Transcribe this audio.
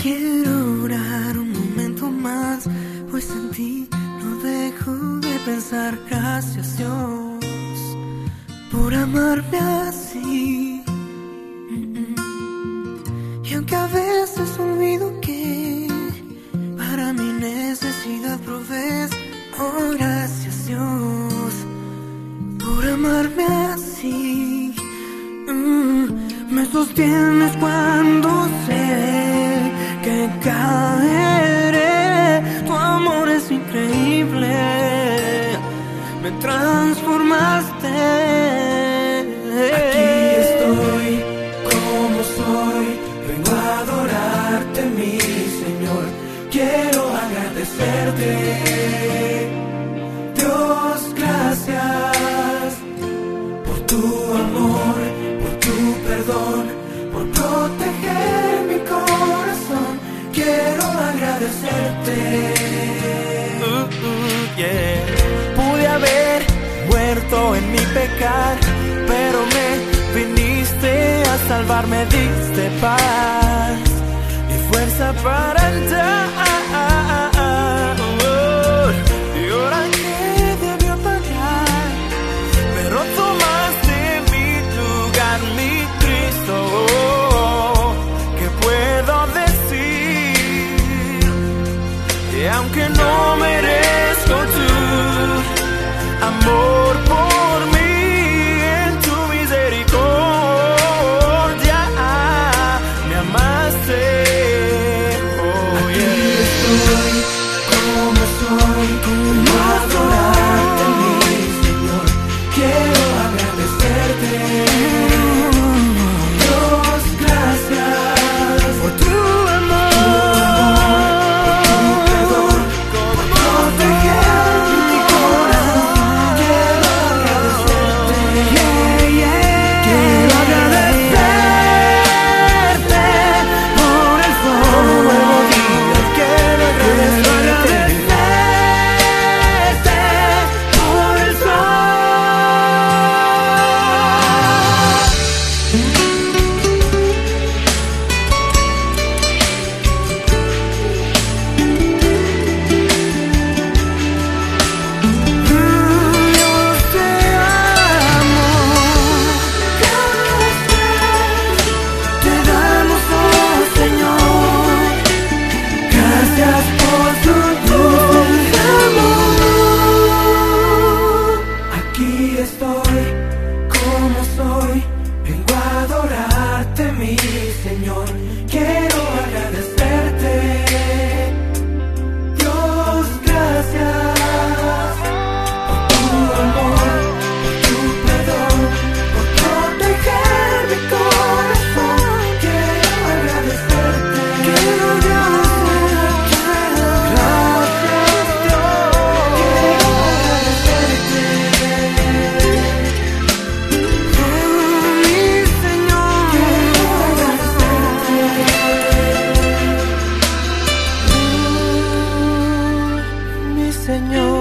Quiero orar un momento más, pues en ti no dejo de pensar. Gracias Dios por amarme así. Y aunque a veces olvido que para mi necesidad provees, oh gracias Dios por amarme así. Me sostienes cuando sé que caeré. Tu amor es increíble, me transformaste. Aquí estoy como soy, vengo a adorarte mi Señor. Quiero agradecerte, Dios, gracias por tu amor, por tu perdón, por proteger mi corazón. Quiero agradecerte. Yeah. Pude haber muerto en mi pecar, pero me viniste a salvar, me diste paz y fuerza para andar. Y ahora que debió pagar, pero tomaste mi lugar, mi Cristo. ¿Qué puedo decir? Y aunque no merezco tu amor por mí, en tu misericordia me amaste. Aquí estoy como soy, vengo a adorarte mi Señor. Quiero agradecerte, Dios, gracias Por tu amor, por proteger mi corazón. Quiero agradecerte, quiero agradecerte por el fuego. quiero agradecerte Por el sol. Dios te amo. Te damos, oh Señor, gracias por tu dulce amor. Aquí estoy como soy, vengo a adorarte mi Señor. Quiero agradecerte, Dios, gracias por tu amor, por tu perdón, por proteger mi corazón. Quiero agradecerte, quiero agradecerte. Gracias Dios, quiero agradecerte. Mi Señor, Quiero agradecerte. mi Señor.